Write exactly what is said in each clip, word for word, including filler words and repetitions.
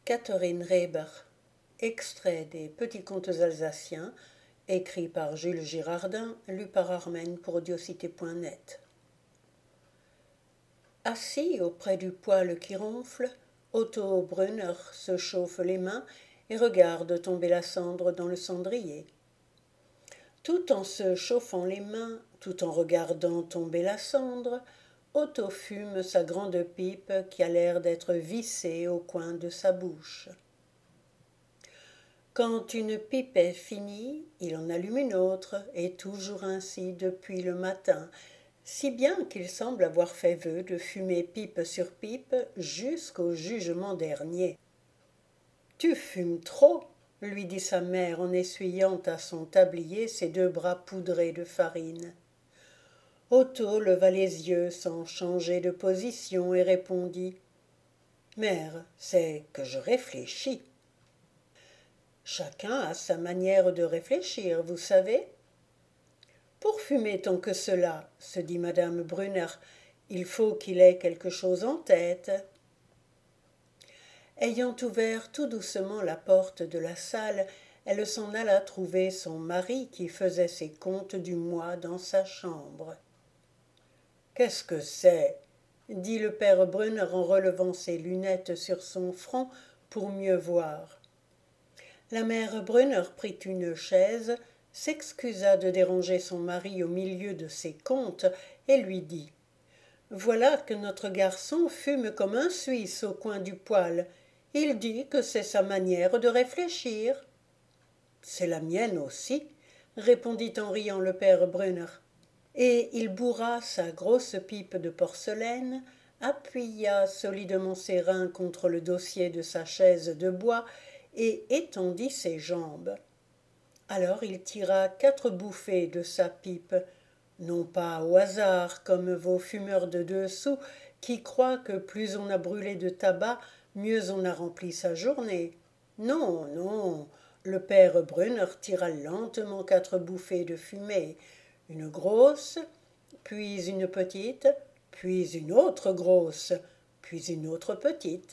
Catherine Reber, extrait des Petits contes alsaciens, écrit par Jules Girardin, lu par Armen pour audiocité point net. Assis auprès du poêle qui ronfle, Otto Brunner se chauffe les mains et regarde tomber la cendre dans le cendrier. Tout en se chauffant les mains, tout en regardant tomber la cendre, Otto fume sa grande pipe qui a l'air d'être vissée au coin de sa bouche. Quand une pipe est finie, il en allume une autre, et toujours ainsi depuis le matin, si bien qu'il semble avoir fait vœu de fumer pipe sur pipe jusqu'au jugement dernier. « Tu fumes trop !» lui dit sa mère en essuyant à son tablier ses deux bras poudrés de farine. Otto leva les yeux sans changer de position et répondit « Mère, c'est que je réfléchis. » Chacun a sa manière de réfléchir, vous savez. Pour fumer tant que cela, se dit madame Brunner, il faut qu'il ait quelque chose en tête. Ayant ouvert tout doucement la porte de la salle, elle s'en alla trouver son mari qui faisait ses comptes du mois dans sa chambre. « Qu'est-ce que c'est » dit le père Brunner en relevant ses lunettes sur son front pour mieux voir. La mère Brunner prit une chaise, s'excusa de déranger son mari au milieu de ses comptes et lui dit « Voilà que notre garçon fume comme un Suisse au coin du poêle. Il dit que c'est sa manière de réfléchir. »« C'est la mienne aussi, » répondit en riant le père Brunner. Et il bourra sa grosse pipe de porcelaine, appuya solidement ses reins contre le dossier de sa chaise de bois et étendit ses jambes. Alors il tira quatre bouffées de sa pipe, non pas au hasard comme vos fumeurs de deux sous qui croient que plus on a brûlé de tabac, mieux on a rempli sa journée. Non, non, le père Brunner tira lentement quatre bouffées de fumée, une grosse, puis une petite, puis une autre grosse, puis une autre petite.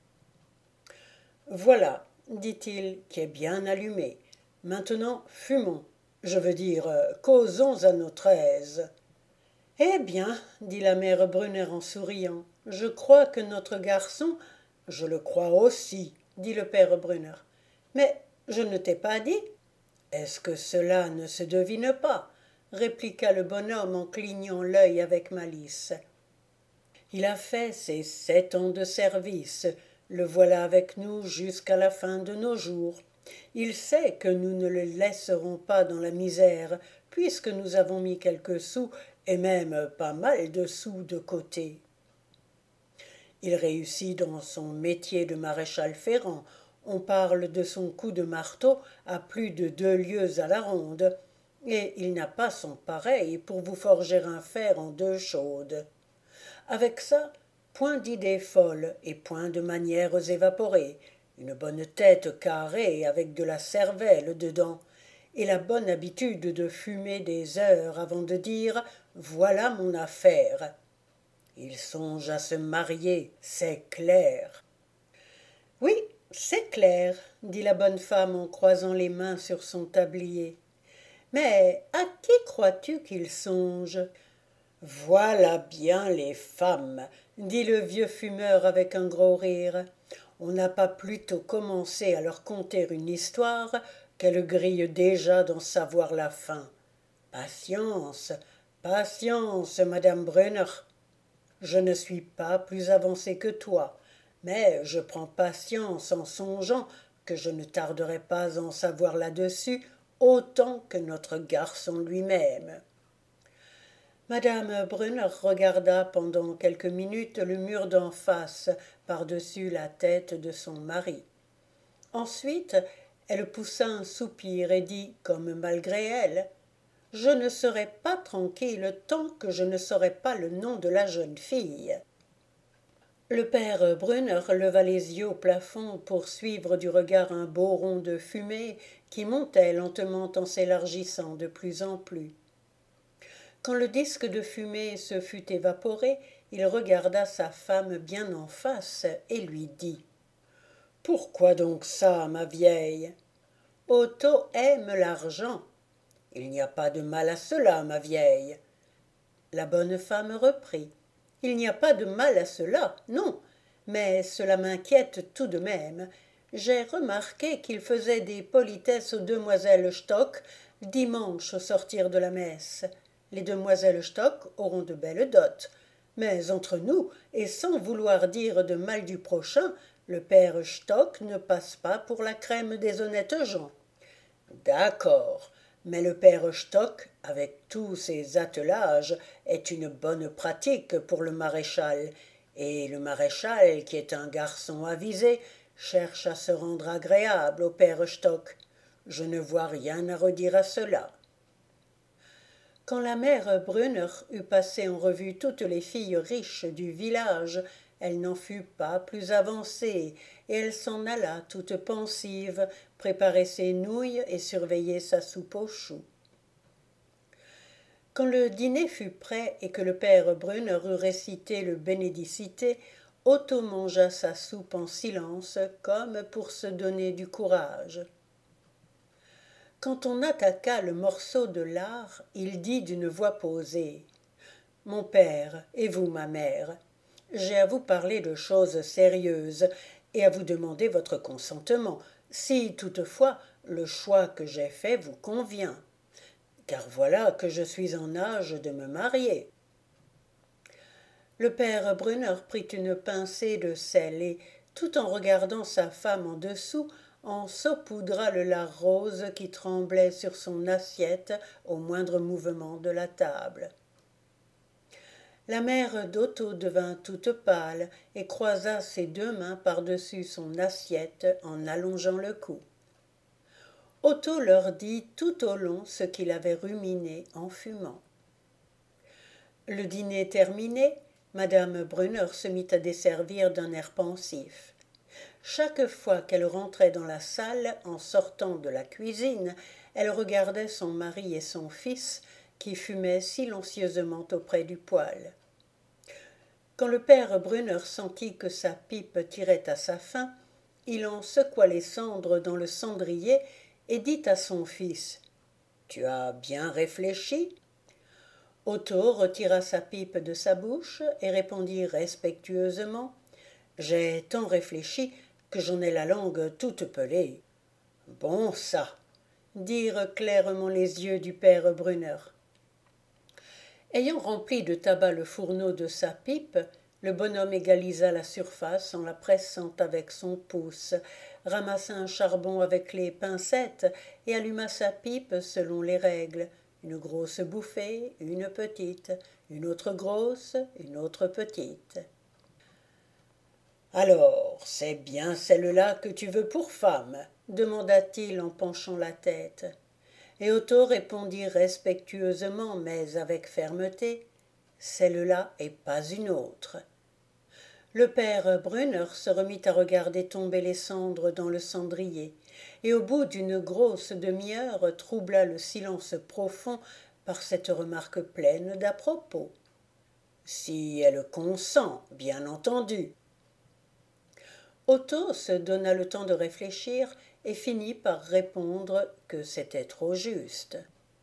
« Voilà, dit-il, qui est bien allumé. Maintenant, fumons. Je veux dire, euh, causons à notre aise. »« Eh bien, dit la mère Brunner en souriant, je crois que notre garçon... »« Je le crois aussi, dit le père Brunner. Mais je ne t'ai pas dit. »« Est-ce que cela ne se devine pas ?» répliqua le bonhomme en clignant l'œil avec malice. « Il a fait ses sept ans de service. Le voilà avec nous jusqu'à la fin de nos jours. Il sait que nous ne le laisserons pas dans la misère, puisque nous avons mis quelques sous, et même pas mal de sous de côté. Il réussit dans son métier de maréchal ferrant. On parle de son coup de marteau à plus de deux lieues à la ronde, et il n'a pas son pareil pour vous forger un fer en deux chaudes. Avec ça, point d'idées folles et point de manières évaporées, une bonne tête carrée avec de la cervelle dedans, et la bonne habitude de fumer des heures avant de dire « voilà mon affaire ». Il songe à se marier, c'est clair. « Oui, c'est clair, » dit la bonne femme en croisant les mains sur son tablier. « Mais à qui crois-tu qu'il songe ?»« Voilà bien les femmes, » dit le vieux fumeur avec un gros rire. « On n'a pas plutôt commencé à leur conter une histoire qu'elles grillent déjà d'en savoir la fin. Patience, patience, madame Brunner. Je ne suis pas plus avancé que toi, mais je prends patience en songeant que je ne tarderai pas à en savoir là-dessus autant que notre garçon lui-même. » Madame Brunner regarda pendant quelques minutes le mur d'en face par-dessus la tête de son mari. Ensuite, elle poussa un soupir et dit, comme malgré elle, « Je ne serai pas tranquille tant que je ne saurai pas le nom de la jeune fille. » Le père Brunner leva les yeux au plafond pour suivre du regard un beau rond de fumée qui montait lentement en s'élargissant de plus en plus. Quand le disque de fumée se fut évaporé, il regarda sa femme bien en face et lui dit Pourquoi donc ça, ma vieille? Otto aime l'argent. Il n'y a pas de mal à cela, ma vieille. La bonne femme reprit. Il n'y a pas de mal à cela, non, mais cela m'inquiète tout de même. J'ai remarqué qu'il faisait des politesses aux demoiselles Stock dimanche au sortir de la messe. Les demoiselles Stock auront de belles dots. Mais entre nous, et sans vouloir dire de mal du prochain, le père Stock ne passe pas pour la crème des honnêtes gens. D'accord, mais le père Stock, avec tous ses attelages, est une bonne pratique pour le maréchal, et le maréchal, qui est un garçon avisé, cherche à se rendre agréable au père Stock. Je ne vois rien à redire à cela. Quand la mère Brunner eut passé en revue toutes les filles riches du village, elle n'en fut pas plus avancée, et elle s'en alla toute pensive, préparer ses nouilles et surveiller sa soupe aux choux. Quand le dîner fut prêt et que le père Brunner eut récité le Bénédicité, Otto mangea sa soupe en silence, comme pour se donner du courage. Quand on attaqua le morceau de lard, il dit d'une voix posée. « Mon père, et vous, ma mère, j'ai à vous parler de choses sérieuses et à vous demander votre consentement, si toutefois le choix que j'ai fait vous convient, car voilà que je suis en âge de me marier. » Le père Brunner prit une pincée de sel et, tout en regardant sa femme en dessous, en saupoudra le lard rose qui tremblait sur son assiette au moindre mouvement de la table. La mère d'Otto devint toute pâle et croisa ses deux mains par-dessus son assiette en allongeant le cou. Otto leur dit tout au long ce qu'il avait ruminé en fumant. Le dîner terminé, madame Brunner se mit à desservir d'un air pensif. Chaque fois qu'elle rentrait dans la salle en sortant de la cuisine, elle regardait son mari et son fils qui fumaient silencieusement auprès du poêle. Quand le père Brunner sentit que sa pipe tirait à sa fin, il en secoua les cendres dans le cendrier et dit à son fils « Tu as bien réfléchi ?» Otto retira sa pipe de sa bouche et répondit respectueusement « J'ai tant réfléchi que j'en ai la langue toute pelée. »« Bon ça !» dirent clairement les yeux du père Brunner. Ayant rempli de tabac le fourneau de sa pipe, le bonhomme égalisa la surface en la pressant avec son pouce, ramassa un charbon avec les pincettes et alluma sa pipe selon les règles. Une grosse bouffée, une petite, une autre grosse, une autre petite. « Alors, c'est bien celle-là que tu veux pour femme ?» demanda-t-il en penchant la tête. Et Otto répondit respectueusement, mais avec fermeté, « Celle-là et pas une autre. » Le père Brunner se remit à regarder tomber les cendres dans le cendrier, et au bout d'une grosse demi-heure troubla le silence profond par cette remarque pleine d'à-propos. « Si elle consent, bien entendu. » Otto se donna le temps de réfléchir et finit par répondre que c'était trop juste.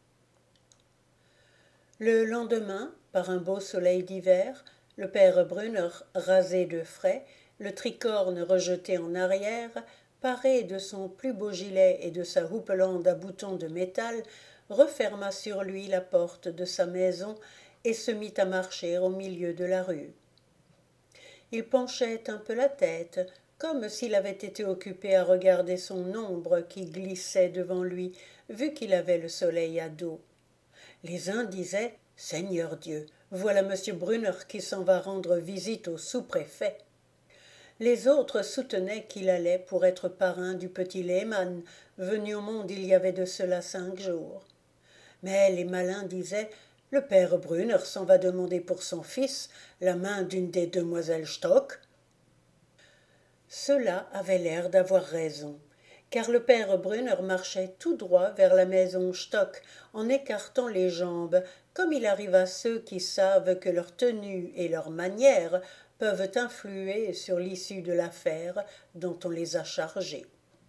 Le lendemain, par un beau soleil d'hiver, le père Brunner, rasé de frais, le tricorne rejeté en arrière, paré de son plus beau gilet et de sa houppelande à boutons de métal, referma sur lui la porte de sa maison et se mit à marcher au milieu de la rue. Il penchait un peu la tête, comme s'il avait été occupé à regarder son ombre qui glissait devant lui, vu qu'il avait le soleil à dos. Les uns disaient « Seigneur Dieu, voilà monsieur Brunner qui s'en va rendre visite au sous-préfet. » Les autres soutenaient qu'il allait pour être parrain du petit Lehmann, venu au monde il y avait de cela cinq jours. Mais les malins disaient « Le père Brunner s'en va demander pour son fils la main d'une des demoiselles Stock. » Cela avait l'air d'avoir raison, car le père Brunner marchait tout droit vers la maison Stock en écartant les jambes, comme il arrive à ceux qui savent que leur tenue et leur manière peuvent influer sur l'issue de l'affaire dont on les a chargés.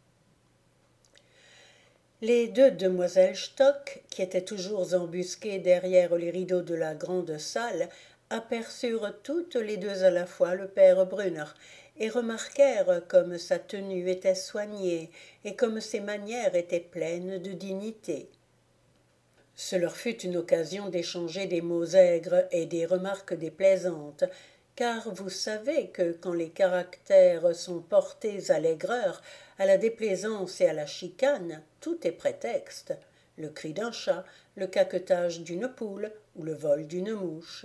Les deux demoiselles Stock, qui étaient toujours embusquées derrière les rideaux de la grande salle, aperçurent toutes les deux à la fois le père Brunner, et remarquèrent comme sa tenue était soignée et comme ses manières étaient pleines de dignité. Ce leur fut une occasion d'échanger des mots aigres et des remarques déplaisantes, car vous savez que quand les caractères sont portés à l'aigreur, à la déplaisance et à la chicane, tout est prétexte, le cri d'un chat, le caquetage d'une poule ou le vol d'une mouche.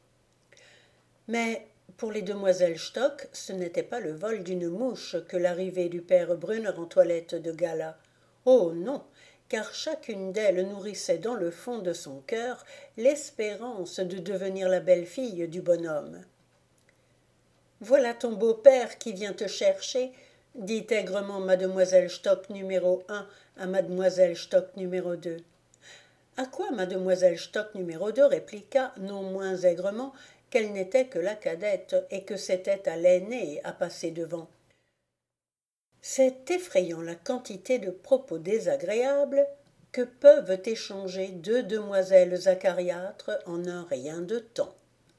Mais pour les demoiselles Stock, ce n'était pas le vol d'une mouche que l'arrivée du père Brunner en toilette de gala. Oh non, car chacune d'elles nourrissait dans le fond de son cœur l'espérance de devenir la belle-fille du bonhomme. « Voilà ton beau-père qui vient te chercher, » dit aigrement mademoiselle Stock numéro un à mademoiselle Stock numéro deux. À quoi mademoiselle Stock numéro deux répliqua, non moins aigrement, qu'elle n'était que la cadette et que c'était à l'aînée à passer devant. C'est effrayant la quantité de propos désagréables que peuvent échanger deux demoiselles acariâtres en un rien de temps.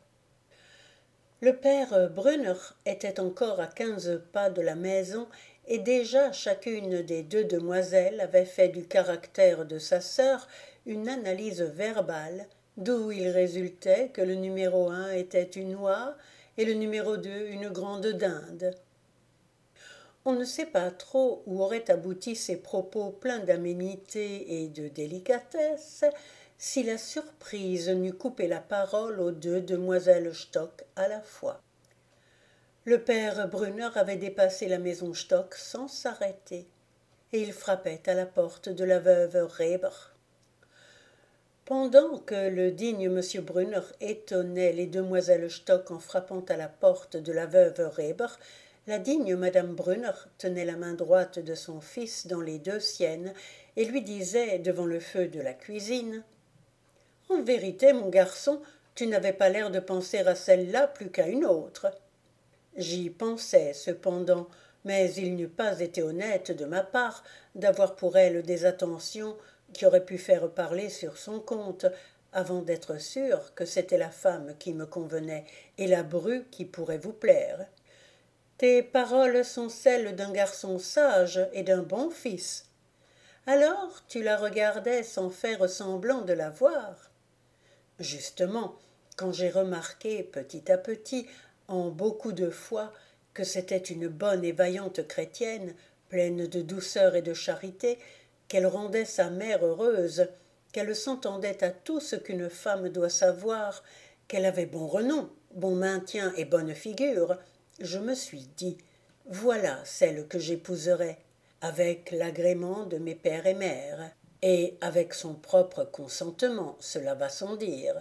Le père Brunner était encore à quinze pas de la maison et déjà chacune des deux demoiselles avait fait du caractère de sa sœur une analyse verbale, d'où il résultait que le numéro un était une oie et le numéro deux une grande dinde. On ne sait pas trop où auraient abouti ces propos pleins d'aménité et de délicatesse si la surprise n'eût coupé la parole aux deux demoiselles Stock à la fois. Le père Brunner avait dépassé la maison Stock sans s'arrêter, et il frappait à la porte de la veuve Reber. Pendant que le digne monsieur Brunner étonnait les demoiselles Stock en frappant à la porte de la veuve Reber, la digne madame Brunner tenait la main droite de son fils dans les deux siennes et lui disait devant le feu de la cuisine « En vérité, mon garçon, tu n'avais pas l'air de penser à celle-là plus qu'à une autre. » J'y pensais cependant, mais il n'eût pas été honnête de ma part d'avoir pour elle des attentions qui auraient pu faire parler sur son compte, avant d'être sûr que c'était la femme qui me convenait et la bru qui pourrait vous plaire. Tes paroles sont celles d'un garçon sage et d'un bon fils. Alors tu la regardais sans faire semblant de la voir. Justement, quand j'ai remarqué petit à petit, en beaucoup de fois, que c'était une bonne et vaillante chrétienne, pleine de douceur et de charité, qu'elle rendait sa mère heureuse, qu'elle s'entendait à tout ce qu'une femme doit savoir, qu'elle avait bon renom, bon maintien et bonne figure, je me suis dit, voilà celle que j'épouserai, avec l'agrément de mes pères et mères, et avec son propre consentement, cela va sans dire.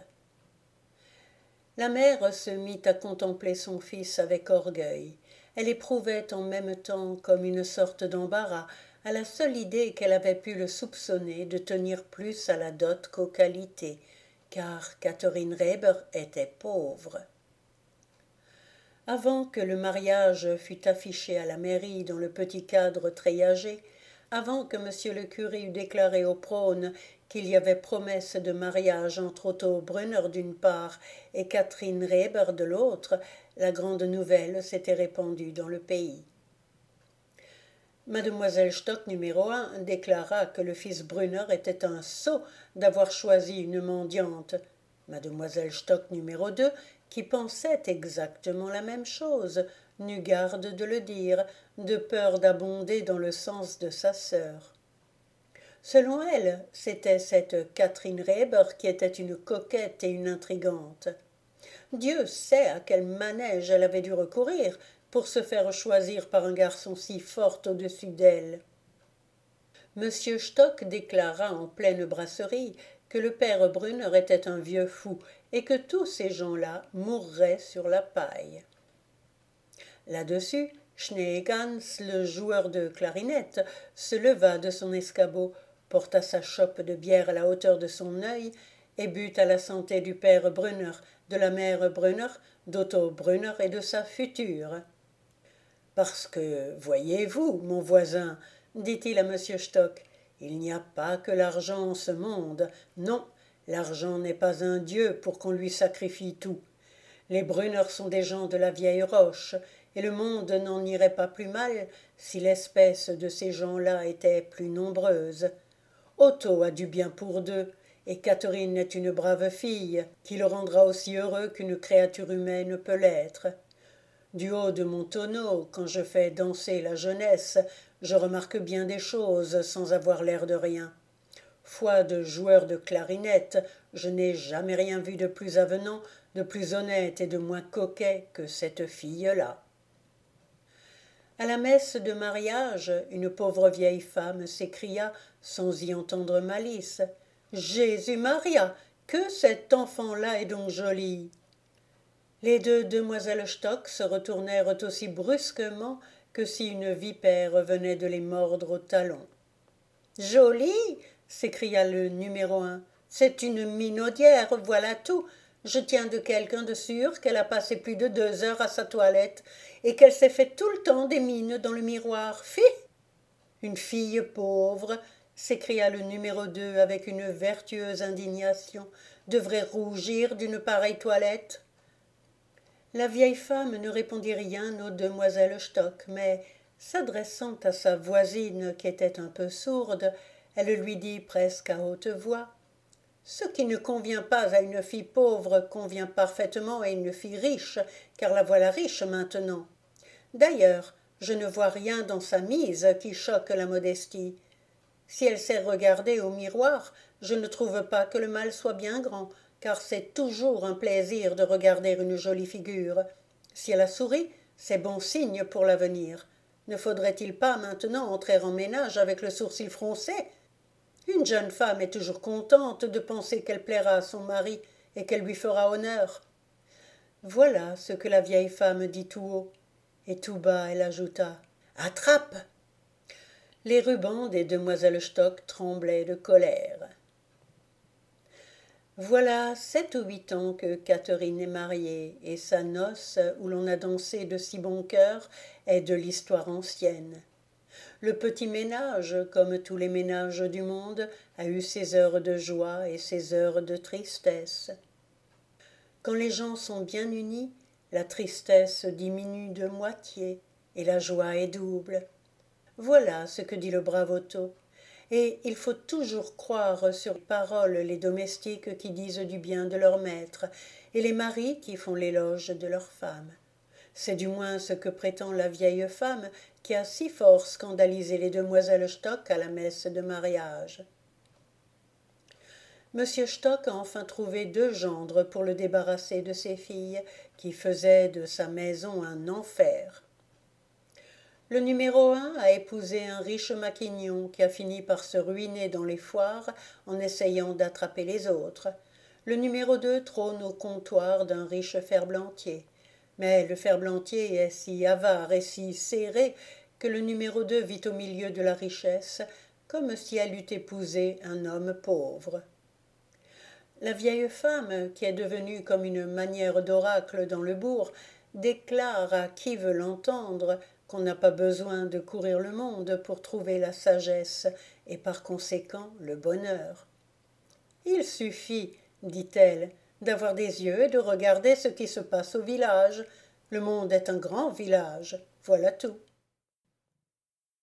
La mère se mit à contempler son fils avec orgueil. Elle éprouvait en même temps comme une sorte d'embarras à la seule idée qu'elle avait pu le soupçonner de tenir plus à la dot qu'aux qualités, car Catherine Reber était pauvre. Avant que le mariage fût affiché à la mairie dans le petit cadre treillagé, avant que monsieur le curé eût déclaré au prône qu'il y avait promesse de mariage entre Otto Brunner d'une part et Catherine Reber de l'autre, la grande nouvelle s'était répandue dans le pays. Mademoiselle Stock numéro un déclara que le fils Brunner était un sot d'avoir choisi une mendiante. Mademoiselle Stock numéro deux, qui pensait exactement la même chose, n'eut garde de le dire, de peur d'abonder dans le sens de sa sœur. Selon elle, c'était cette Catherine Reber qui était une coquette et une intrigante. Dieu sait à quel manège elle avait dû recourir pour se faire choisir par un garçon si fort au-dessus d'elle. Monsieur Stock déclara en pleine brasserie que le père Brunner était un vieux fou et que tous ces gens-là mourraient sur la paille. Là-dessus, Schneegans, le joueur de clarinette, se leva de son escabeau, porta sa chope de bière à la hauteur de son œil et but à la santé du père Brunner, de la mère Brunner, d'Otto Brunner et de sa future. Parce que, voyez-vous, mon voisin, dit-il à monsieur Stock, il n'y a pas que l'argent en ce monde. Non, l'argent n'est pas un dieu pour qu'on lui sacrifie tout. Les Brunner sont des gens de la vieille roche, et le monde n'en irait pas plus mal si l'espèce de ces gens-là était plus nombreuse. Otto a du bien pour deux, et Catherine est une brave fille, qui le rendra aussi heureux qu'une créature humaine peut l'être. Du haut de mon tonneau, quand je fais danser la jeunesse, je remarque bien des choses sans avoir l'air de rien. Foi de joueur de clarinette, je n'ai jamais rien vu de plus avenant, de plus honnête et de moins coquet que cette fille-là. À la messe de mariage, une pauvre vieille femme s'écria, sans y entendre malice, « Jésus-Maria, que cet enfant-là est donc joli !» Les deux demoiselles Stock se retournèrent aussi brusquement que si une vipère venait de les mordre au talon. « Jolie !» s'écria le numéro un. « C'est une minaudière, voilà tout. Je tiens de quelqu'un de sûr qu'elle a passé plus de deux heures à sa toilette et qu'elle s'est fait tout le temps des mines dans le miroir. Fi !» « Une fille pauvre !» s'écria le numéro deux avec une vertueuse indignation, « devrait rougir d'une pareille toilette. » La vieille femme ne répondit rien aux demoiselles Stock, mais, s'adressant à sa voisine qui était un peu sourde, elle lui dit presque à haute voix, « Ce qui ne convient pas à une fille pauvre convient parfaitement à une fille riche, car la voilà riche maintenant. D'ailleurs, je ne vois rien dans sa mise qui choque la modestie. Si elle sait regarder au miroir, je ne trouve pas que le mal soit bien grand, car c'est toujours un plaisir de regarder une jolie figure. Si elle a souri, c'est bon signe pour l'avenir. Ne faudrait-il pas maintenant entrer en ménage avec le sourcil froncé? Une jeune femme est toujours contente de penser qu'elle plaira à son mari et qu'elle lui fera honneur. » Voilà ce que la vieille femme dit tout haut, et tout bas elle ajouta, « Attrape !» Les rubans des demoiselles Stock tremblaient de colère. Voilà sept ou huit ans que Catherine est mariée, et sa noce, où l'on a dansé de si bon cœur, est de l'histoire ancienne. Le petit ménage, comme tous les ménages du monde, a eu ses heures de joie et ses heures de tristesse. Quand les gens sont bien unis, la tristesse diminue de moitié, et la joie est double. Voilà ce que dit le brave Otto. Et il faut toujours croire sur parole les domestiques qui disent du bien de leur maître, et les maris qui font l'éloge de leur femme. C'est du moins ce que prétend la vieille femme qui a si fort scandalisé les demoiselles Stock à la messe de mariage. Monsieur Stock a enfin trouvé deux gendres pour le débarrasser de ses filles, qui faisaient de sa maison un enfer. Le numéro un a épousé un riche maquignon qui a fini par se ruiner dans les foires en essayant d'attraper les autres. Le numéro deux trône au comptoir d'un riche ferblantier. Mais le ferblantier est si avare et si serré que le numéro deux vit au milieu de la richesse, comme si elle eût épousé un homme pauvre. La vieille femme, qui est devenue comme une manière d'oracle dans le bourg, déclare à qui veut l'entendre qu'on n'a pas besoin de courir le monde pour trouver la sagesse et par conséquent le bonheur. Il suffit, dit-elle, d'avoir des yeux et de regarder ce qui se passe au village. Le monde est un grand village, voilà tout.